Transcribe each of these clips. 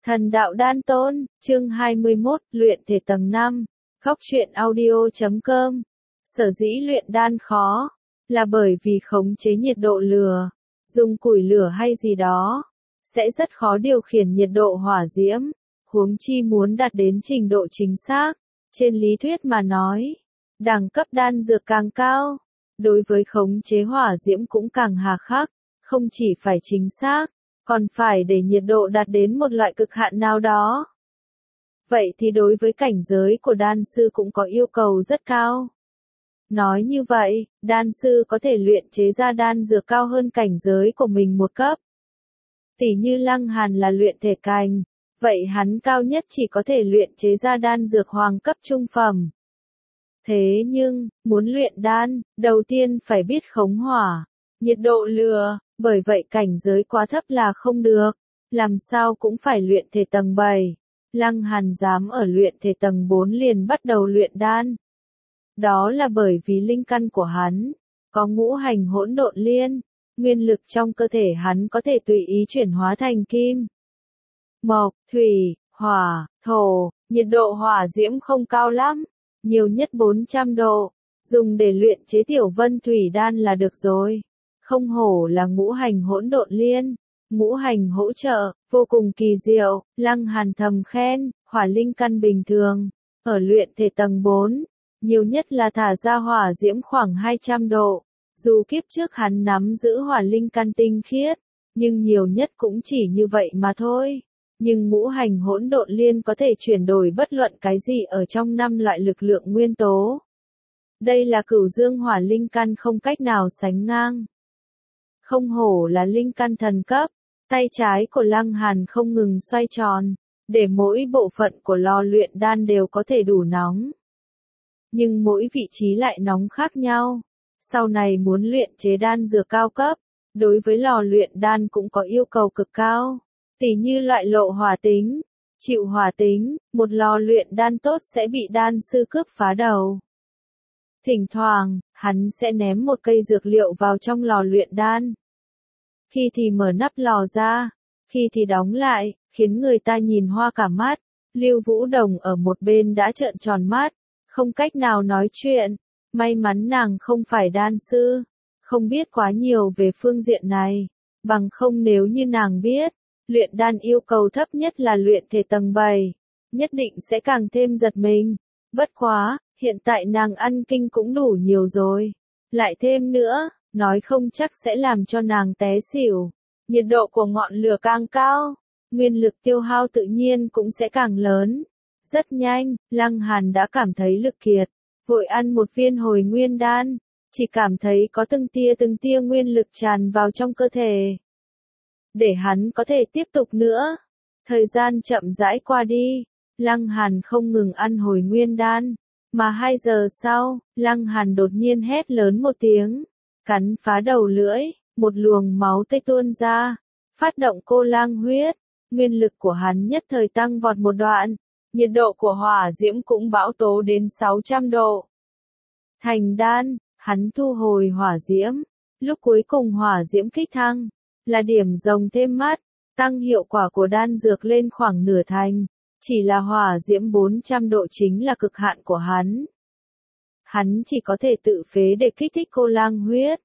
Thần đạo đan tôn, chương 21, luyện thể tầng 5, Góc truyện audio.com. Sở dĩ luyện đan khó, là bởi vì khống chế nhiệt độ lửa, dùng củi lửa hay gì đó, sẽ rất khó điều khiển nhiệt độ hỏa diễm, huống chi muốn đạt đến trình độ chính xác. Trên lý thuyết mà nói, đẳng cấp đan dược càng cao, đối với khống chế hỏa diễm cũng càng hà khắc, không chỉ phải chính xác, còn phải để nhiệt độ đạt đến một loại cực hạn nào đó. Vậy thì đối với cảnh giới của đan sư cũng có yêu cầu rất cao. Nói như vậy, đan sư có thể luyện chế ra đan dược cao hơn cảnh giới của mình một cấp. Tỉ như Lăng Hàn là luyện thể cành, vậy hắn cao nhất chỉ có thể luyện chế ra đan dược hoàng cấp trung phẩm. Thế nhưng, muốn luyện đan, đầu tiên phải biết khống hỏa, nhiệt độ lửa, bởi vậy cảnh giới quá thấp là không được, làm sao cũng phải luyện thể tầng 7. Lăng Hàn dám ở luyện thể tầng 4 liền bắt đầu luyện đan. Đó là bởi vì linh căn của hắn có ngũ hành hỗn độn liên, nguyên lực trong cơ thể hắn có thể tùy ý chuyển hóa thành kim, mộc, thủy, hỏa, thổ, nhiệt độ hỏa diễm không cao lắm, nhiều nhất 400 độ, dùng để luyện chế tiểu vân thủy đan là được rồi. Không hổ là ngũ hành hỗn độn liên, ngũ hành hỗ trợ, vô cùng kỳ diệu. Lăng Hàn thầm khen, hỏa linh căn bình thường, ở luyện thể tầng 4, nhiều nhất là thả ra hỏa diễm khoảng 200 độ. Dù kiếp trước hắn nắm giữ hỏa linh căn tinh khiết, nhưng nhiều nhất cũng chỉ như vậy mà thôi. Nhưng ngũ hành hỗn độn liên có thể chuyển đổi bất luận cái gì ở trong 5 loại lực lượng nguyên tố. Đây là cửu dương hỏa linh căn không cách nào sánh ngang. Không hổ là linh căn thần cấp, tay trái của Lăng Hàn không ngừng xoay tròn, để mỗi bộ phận của lò luyện đan đều có thể đủ nóng. Nhưng mỗi vị trí lại nóng khác nhau. Sau này muốn luyện chế đan dược cao cấp, đối với lò luyện đan cũng có yêu cầu cực cao. Tỉ như loại lộ hỏa tính, chịu hỏa tính, một lò luyện đan tốt sẽ bị đan sư cướp phá đầu. Thỉnh thoảng, hắn sẽ ném một cây dược liệu vào trong lò luyện đan. Khi thì mở nắp lò ra, khi thì đóng lại, khiến người ta nhìn hoa cả mắt. Lưu Vũ Đồng ở một bên đã trợn tròn mắt, không cách nào nói chuyện. May mắn nàng không phải đan sư, không biết quá nhiều về phương diện này. Bằng không nếu như nàng biết, luyện đan yêu cầu thấp nhất là luyện thể tầng 7, nhất định sẽ càng thêm giật mình. Bất quá, hiện tại nàng ăn kinh cũng đủ nhiều rồi. Lại thêm nữa, nói không chắc sẽ làm cho nàng té xỉu. Nhiệt độ của ngọn lửa càng cao, nguyên lực tiêu hao tự nhiên cũng sẽ càng lớn. Rất nhanh, Lăng Hàn đã cảm thấy lực kiệt, vội ăn một viên hồi nguyên đan, chỉ cảm thấy có từng tia nguyên lực tràn vào trong cơ thể. Để hắn có thể tiếp tục nữa. Thời gian chậm rãi qua đi, Lăng Hàn không ngừng ăn hồi nguyên đan, mà 2 giờ sau, Lăng Hàn đột nhiên hét lớn một tiếng, cắn phá đầu lưỡi, một luồng máu tươi tuôn ra, phát động cô lang huyết, nguyên lực của hắn nhất thời tăng vọt một đoạn, nhiệt độ của hỏa diễm cũng bão tố đến 600 độ. Thành đan, hắn thu hồi hỏa diễm, lúc cuối cùng hỏa diễm kích thăng, là điểm rồng thêm mắt, tăng hiệu quả của đan dược lên khoảng nửa thành, chỉ là hỏa diễm 400 độ chính là cực hạn của hắn. Hắn chỉ có thể tự phế để kích thích cô lang huyết.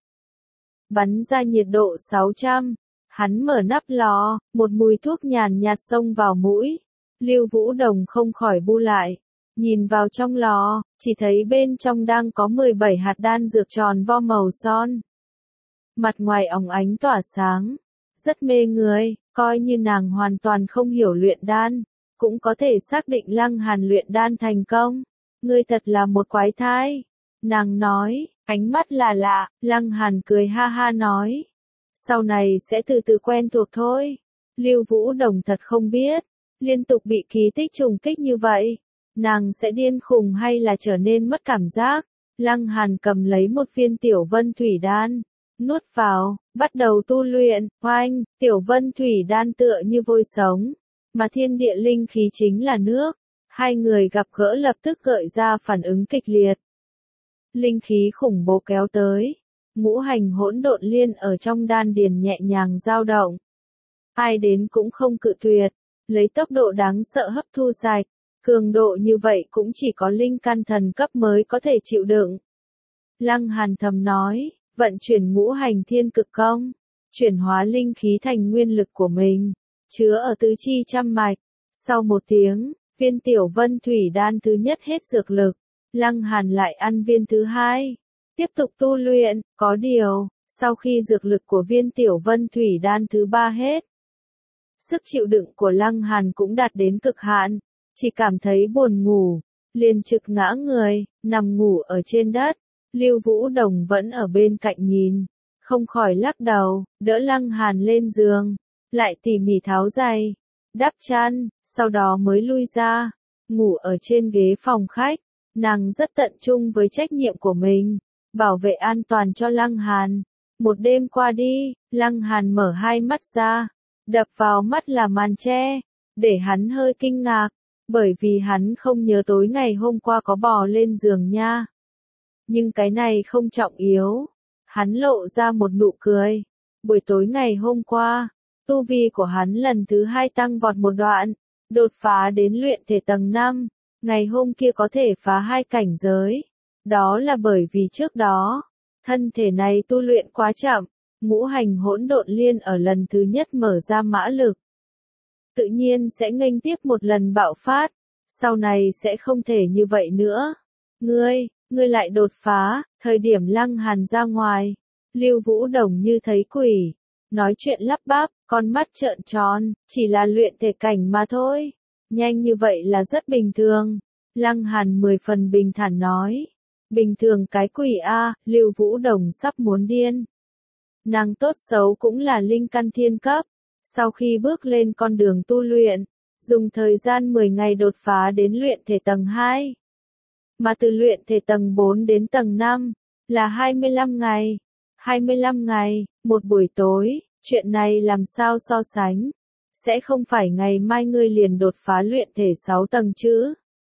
Bắn ra nhiệt độ 600, hắn mở nắp lò, một mùi thuốc nhàn nhạt xông vào mũi. Lưu Vũ Đồng không khỏi bu lại, nhìn vào trong lò, chỉ thấy bên trong đang có 17 hạt đan dược tròn vo màu son. Mặt ngoài óng ánh tỏa sáng, rất mê người, coi như nàng hoàn toàn không hiểu luyện đan, cũng có thể xác định Lăng Hàn luyện đan thành công. Ngươi thật là một quái thai. Nàng nói, ánh mắt là lạ, Lăng Hàn cười ha ha nói. Sau này sẽ từ từ quen thuộc thôi. Lưu Vũ Đồng thật không biết, liên tục bị kỳ tích trùng kích như vậy, nàng sẽ điên khùng hay là trở nên mất cảm giác. Lăng Hàn cầm lấy một viên tiểu vân thủy đan, nuốt vào, bắt đầu tu luyện. Oanh, tiểu vân thủy đan tựa như vôi sống, mà thiên địa linh khí chính là nước. Hai người gặp gỡ lập tức gợi ra phản ứng kịch liệt. Linh khí khủng bố kéo tới, ngũ hành hỗn độn liên ở trong đan điền nhẹ nhàng dao động. Ai đến cũng không cự tuyệt, lấy tốc độ đáng sợ hấp thu sạch. Cường độ như vậy cũng chỉ có linh căn thần cấp mới có thể chịu đựng. Lăng Hàn thầm nói, vận chuyển ngũ hành thiên cực công, chuyển hóa linh khí thành nguyên lực của mình, chứa ở tứ chi trăm mạch. Sau một tiếng, viên tiểu vân thủy đan thứ nhất hết dược lực, Lăng Hàn lại ăn viên thứ hai, tiếp tục tu luyện. Có điều, sau khi dược lực của viên tiểu vân thủy đan thứ ba hết, sức chịu đựng của Lăng Hàn cũng đạt đến cực hạn, chỉ cảm thấy buồn ngủ, liền trực ngã người, nằm ngủ ở trên đất. Lưu Vũ Đồng vẫn ở bên cạnh nhìn, không khỏi lắc đầu, đỡ Lăng Hàn lên giường, lại tỉ mỉ tháo giày, đắp chăn, sau đó mới lui ra, ngủ ở trên ghế phòng khách. Nàng rất tận trung với trách nhiệm của mình, bảo vệ an toàn cho Lăng Hàn. Một đêm qua đi, Lăng Hàn mở hai mắt ra, đập vào mắt là màn che, để hắn hơi kinh ngạc, bởi vì hắn không nhớ tối ngày hôm qua có bò lên giường nha. Nhưng cái này không trọng yếu, hắn lộ ra một nụ cười. Buổi tối ngày hôm qua, tu vi của hắn lần thứ hai tăng vọt một đoạn, đột phá đến luyện thể tầng 5, ngày hôm kia có thể phá 2 cảnh giới. Đó là bởi vì trước đó, thân thể này tu luyện quá chậm, ngũ hành hỗn độn liên ở lần thứ nhất mở ra mã lực. Tự nhiên sẽ nghênh tiếp một lần bạo phát, sau này sẽ không thể như vậy nữa. Ngươi lại đột phá. Thời điểm Lăng Hàn ra ngoài, Lưu Vũ Đồng như thấy quỷ, nói chuyện lắp bắp, con mắt trợn tròn, chỉ là luyện thể cảnh mà thôi. Nhanh như vậy là rất bình thường. Lăng Hàn 10 phần bình thản nói. Bình thường cái quỷ a, Lưu Vũ Đồng sắp muốn điên. Nàng tốt xấu cũng là linh căn thiên cấp, sau khi bước lên con đường tu luyện, dùng thời gian 10 ngày đột phá đến luyện thể tầng 2. Mà từ luyện thể tầng 4 đến tầng 5, là 25 ngày. 25 ngày, một buổi tối, chuyện này làm sao so sánh? Sẽ không phải ngày mai ngươi liền đột phá luyện thể 6 tầng chứ?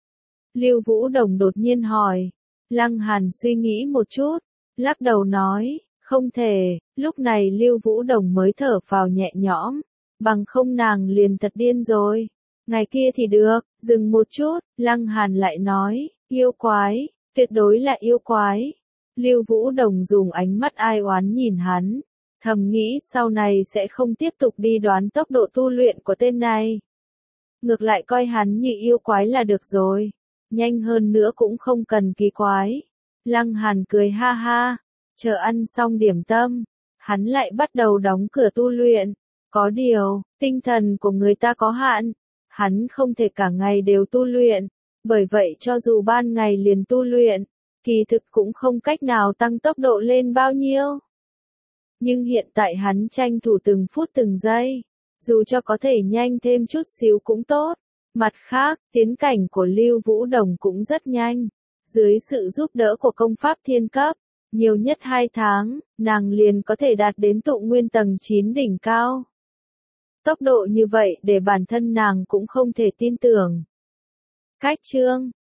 Lưu Vũ Đồng đột nhiên hỏi. Lăng Hàn suy nghĩ một chút, lắc đầu nói, không thể. Lúc này Lưu Vũ Đồng mới thở phào nhẹ nhõm, bằng không nàng liền thật điên rồi. Ngày kia thì được. Dừng một chút, Lăng Hàn lại nói, yêu quái, tuyệt đối là yêu quái. Lưu Vũ Đồng dùng ánh mắt ai oán nhìn hắn, thầm nghĩ sau này sẽ không tiếp tục đi đoán tốc độ tu luyện của tên này. Ngược lại coi hắn như yêu quái là được rồi, nhanh hơn nữa cũng không cần kỳ quái. Lăng Hàn cười ha ha, chờ ăn xong điểm tâm, hắn lại bắt đầu đóng cửa tu luyện. Có điều, tinh thần của người ta có hạn, hắn không thể cả ngày đều tu luyện, bởi vậy cho dù ban ngày liền tu luyện, kỳ thực cũng không cách nào tăng tốc độ lên bao nhiêu. Nhưng hiện tại hắn tranh thủ từng phút từng giây, dù cho có thể nhanh thêm chút xíu cũng tốt. Mặt khác, tiến cảnh của Lưu Vũ Đồng cũng rất nhanh, dưới sự giúp đỡ của công pháp thiên cấp, nhiều nhất 2 tháng, nàng liền có thể đạt đến tụ nguyên tầng 9 đỉnh cao. Tốc độ như vậy để bản thân nàng cũng không thể tin tưởng. Cách chương